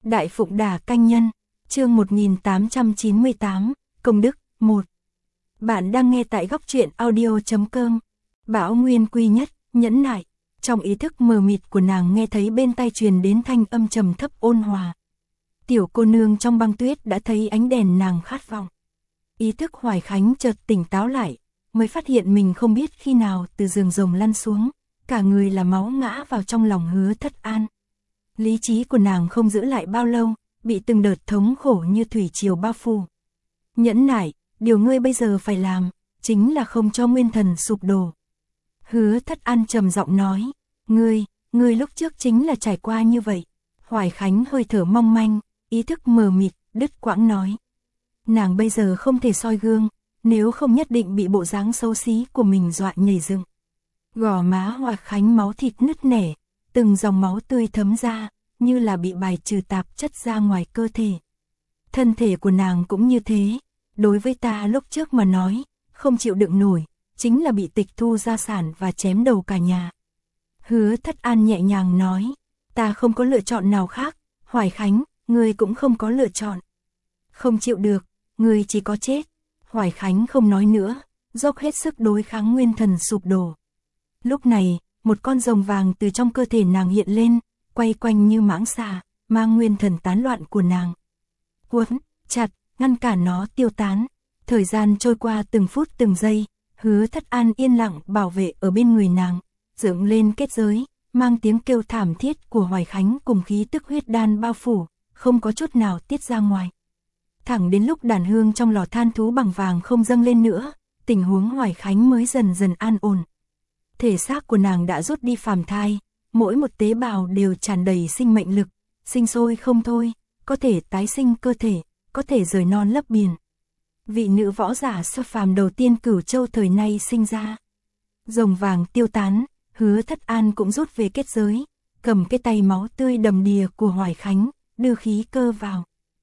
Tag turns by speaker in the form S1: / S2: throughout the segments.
S1: Đại Phụng Đà Canh Nhân, chương 1898, Công Đức 1. Bạn đang nghe tại góc truyện audio.com. Bão Nguyên Quy Nhất, nhẫn nại. Trong ý thức mờ mịt của nàng nghe thấy bên tai truyền đến thanh âm trầm thấp ôn hòa. Tiểu cô nương trong băng tuyết đã thấy ánh đèn nàng khát vọng. Ý thức Hoài Khánh chợt tỉnh táo lại, mới phát hiện mình không biết khi nào từ giường rồng lăn xuống, cả người là máu ngã vào trong lòng Hứa Thất An. Lý trí của nàng không giữ lại bao lâu, bị từng đợt thống khổ như thủy triều bao phủ. Nhẫn nại, điều ngươi bây giờ phải làm, chính là không cho nguyên thần sụp đổ. Hứa Thất An trầm giọng nói, ngươi lúc trước chính là trải qua như vậy. Hoài Khánh hơi thở mong manh, ý thức mờ mịt, đứt quãng nói. Nàng bây giờ không thể soi gương, nếu không nhất định bị bộ dáng xấu xí của mình dọa nhảy dựng. Gò má Hoài Khánh máu thịt nứt nẻ, từng dòng máu tươi thấm ra, như là bị bài trừ tạp chất ra ngoài cơ thể. Thân thể của nàng cũng như thế, đối với ta lúc trước mà nói, không chịu đựng nổi, chính là bị tịch thu gia sản và chém đầu cả nhà. Hứa Thất An nhẹ nhàng nói, ta không có lựa chọn nào khác, Hoài Khánh, ngươi cũng không có lựa chọn. Không chịu được, ngươi chỉ có chết. Hoài Khánh không nói nữa, dốc hết sức đối kháng nguyên thần sụp đổ. Lúc này, một con rồng vàng từ trong cơ thể nàng hiện lên, quay quanh như mãng xà, mang nguyên thần tán loạn của nàng. Quấn, chặt, ngăn cản nó tiêu tán. Thời gian trôi qua từng phút từng giây, Hứa Thất An yên lặng bảo vệ ở bên người nàng, dựng lên kết giới, mang tiếng kêu thảm thiết của Hoài Khánh cùng khí tức huyết đan bao phủ, không có chút nào tiết ra ngoài. Thẳng đến lúc đàn hương trong lò than thú bằng vàng không dâng lên nữa, tình huống Hoài Khánh mới dần dần an ổn. Thể xác của nàng đã rút đi phàm thai, mỗi một tế bào đều tràn đầy sinh mệnh lực, sinh sôi không thôi, có thể tái sinh cơ thể, có thể rời non lấp biển. Vị nữ võ giả siêu phàm đầu tiên Cửu Châu thời nay sinh ra. Rồng vàng tiêu tán, Hứa Thất An cũng rút về kết giới, cầm cái tay máu tươi đầm đìa của Hoài Khánh, đưa khí cơ vào.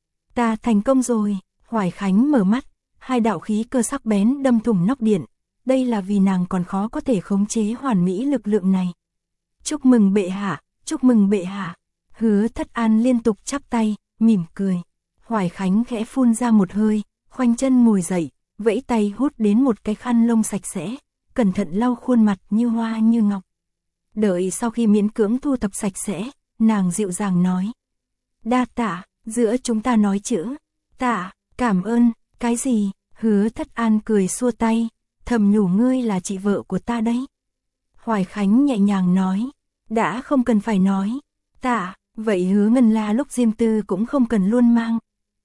S1: Ta thành công rồi. Hoài Khánh mở mắt, hai đạo khí cơ sắc bén đâm thủng nóc điện. Đây là vì nàng còn khó có thể khống chế hoàn mỹ lực lượng này. Chúc mừng bệ hạ, chúc mừng bệ hạ. Hứa Thất An liên tục chắp tay, mỉm cười. Hoài Khánh khẽ phun ra một hơi, khoanh chân ngồi dậy, vẫy tay hút đến một cái khăn lông sạch sẽ, cẩn thận lau khuôn mặt như hoa như ngọc. Đợi sau khi miễn cưỡng thu thập sạch sẽ, nàng dịu dàng nói. Đa tạ, giữa chúng ta nói chữ. Tạ, cảm ơn, cái gì? Hứa Thất An cười xua tay, thầm nhủ ngươi là chị vợ của ta đấy. Hoài Khánh nhẹ nhàng nói, đã không cần phải nói. Tạ, vậy Hứa Ngân La lúc riêng tư cũng không cần luôn mang.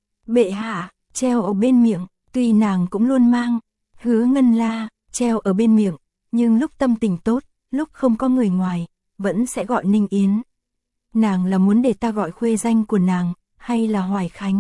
S1: Bệ hạ, treo ở bên miệng, tuy nàng cũng luôn mang. Hứa Ngân La, treo ở bên miệng, nhưng lúc tâm tình tốt, lúc không có người ngoài, vẫn sẽ gọi Ninh Yến. Nàng là muốn để ta gọi khuê danh của nàng, hay là Hoài Khánh?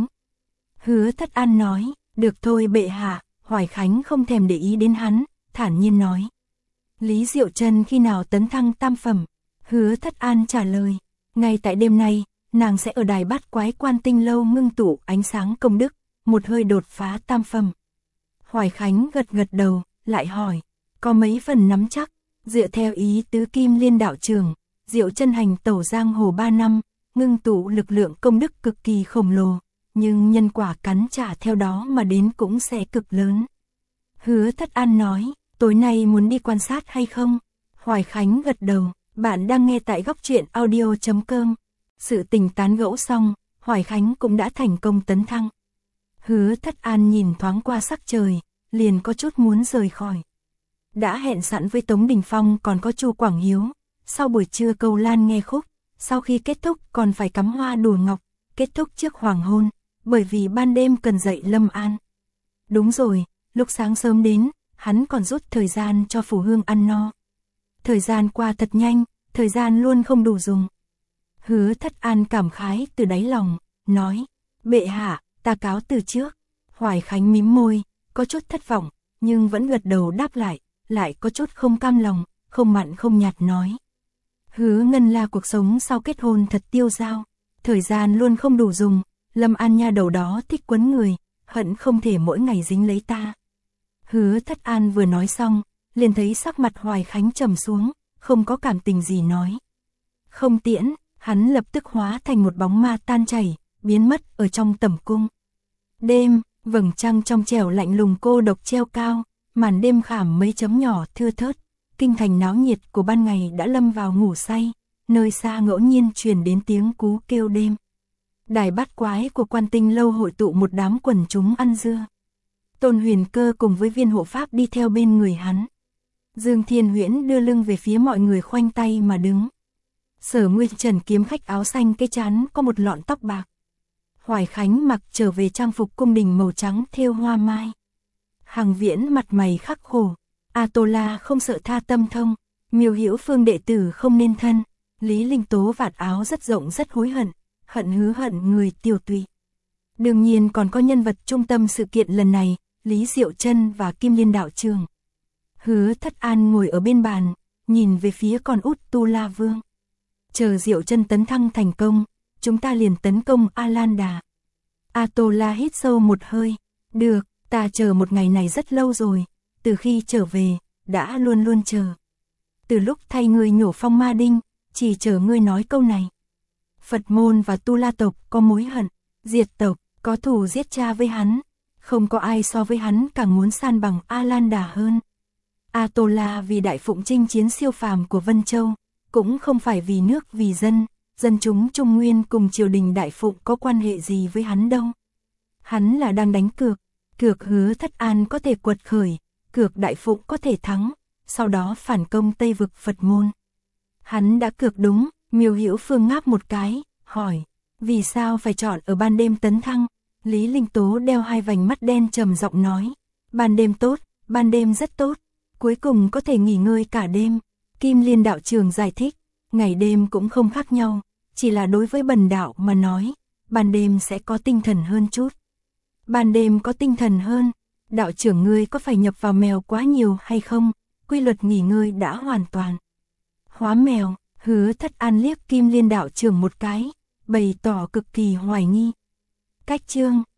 S1: Hứa Thất An nói, được thôi bệ hạ. Hoài Khánh không thèm để ý đến hắn, thản nhiên nói. Lý Diệu Trân khi nào tấn thăng tam phẩm? Hứa Thất An trả lời, ngay tại đêm nay, nàng sẽ ở đài Bát Quái Quan Tinh Lâu ngưng tụ ánh sáng công đức, một hơi đột phá tam phẩm. Hoài Khánh gật gật đầu, lại hỏi, có mấy phần nắm chắc? Dựa theo ý tứ Kim Liên đạo trưởng, Diệu Trân hành tẩu giang hồ 3 năm, ngưng tụ lực lượng công đức cực kỳ khổng lồ, nhưng nhân quả cắn trả theo đó mà đến cũng sẽ cực lớn. Hứa Thất An nói, tối nay muốn đi quan sát hay không? Hoài Khánh gật đầu, bạn đang nghe tại góc truyện audio.com. Sự tình tán gẫu xong, Hoài Khánh cũng đã thành công tấn thăng. Hứa Thất An nhìn thoáng qua sắc trời, liền có chút muốn rời khỏi. Đã hẹn sẵn với Tống Đình Phong còn có Chu Quảng Hiếu, sau buổi trưa câu lan nghe khúc, sau khi kết thúc còn phải cắm hoa đùa ngọc, kết thúc trước hoàng hôn, bởi vì ban đêm cần dậy Lâm An. Đúng rồi, lúc sáng sớm đến, hắn còn rút thời gian cho Phủ Hương ăn no. Thời gian qua thật nhanh, thời gian luôn không đủ dùng. Hứa Thất An cảm khái từ đáy lòng, nói, bệ hạ, ta cáo từ trước. Hoài Khánh mím môi, có chút thất vọng, nhưng vẫn gật đầu đáp lại có chút không cam lòng, không mặn không nhạt nói. Hứa Ngân La cuộc sống sau kết hôn thật tiêu dao, thời gian luôn không đủ dùng, Lâm An nha đầu đó thích quấn người, hận không thể mỗi ngày dính lấy ta. Hứa Thất An vừa nói xong, liền thấy sắc mặt Hoài Khánh trầm xuống, không có cảm tình gì nói. Không tiễn, hắn lập tức hóa thành một bóng ma tan chảy, biến mất ở trong tẩm cung. Đêm, vầng trăng trong trẻo lạnh lùng cô độc treo cao, màn đêm khảm mấy chấm nhỏ thưa thớt, kinh thành náo nhiệt của ban ngày đã lâm vào ngủ say, nơi xa ngẫu nhiên truyền đến tiếng cú kêu đêm. Đài bát quái của Quan Tinh lâu hội tụ một đám quần chúng ăn dưa. Tôn Huyền Cơ cùng với viên hộ pháp đi theo bên người hắn. Dương Thiên Huyễn đưa lưng về phía mọi người khoanh tay mà đứng. Sở Nguyên Trần kiếm khách áo xanh cái trán có một lọn tóc bạc. Hoài Khánh mặc trở về trang phục cung đình màu trắng thêu hoa mai. Hằng Viễn mặt mày khắc khổ. A Tô La không sợ tha tâm thông. Miêu Hữu Phương đệ tử không nên thân. Lý Linh Tố vạt áo rất rộng rất hối hận, hận hứ hận người tiểu tụy. Đương nhiên còn có nhân vật trung tâm sự kiện lần này, Lý Diệu Trân và Kim Liên đạo trường. Hứa Thất An ngồi ở bên bàn, nhìn về phía con út Tu La Vương. Chờ Diệu Trân tấn thăng thành công, chúng ta liền tấn công A Lan Đà. A Tô La hít sâu một hơi. Được, ta chờ một ngày này rất lâu rồi, từ khi trở về, đã luôn luôn chờ. Từ lúc thay ngươi nhổ phong ma đinh, chỉ chờ ngươi nói câu này. Phật môn và Tu La tộc có mối hận, diệt tộc, có thù giết cha với hắn. Không có ai so với hắn càng muốn san bằng A Lan Đà hơn. A Tô La vì đại phụng chinh chiến siêu phàm của Vân Châu, cũng không phải vì nước vì dân, dân chúng Trung Nguyên cùng triều đình đại phụng có quan hệ gì với hắn đâu. Hắn là đang đánh cược, cược Hứa Thất An có thể quật khởi, cược đại phụng có thể thắng, sau đó phản công Tây vực Phật môn. Hắn đã cược đúng. Miêu Hữu Phương ngáp một cái, hỏi, vì sao phải chọn ở ban đêm tấn thăng? Lý Linh Tố đeo hai vành mắt đen trầm giọng nói, ban đêm tốt, ban đêm rất tốt, cuối cùng có thể nghỉ ngơi cả đêm. Kim Liên đạo trường giải thích, ngày đêm cũng không khác nhau, chỉ là đối với bần đạo mà nói, ban đêm sẽ có tinh thần hơn chút. Ban đêm có tinh thần hơn, đạo trưởng ngươi có phải nhập vào mèo quá nhiều hay không? Quy luật nghỉ ngơi đã hoàn toàn hóa mèo. Hứa Thất An liếc Kim Liên đạo trưởng một cái, bày tỏ cực kỳ hoài nghi. Cách chương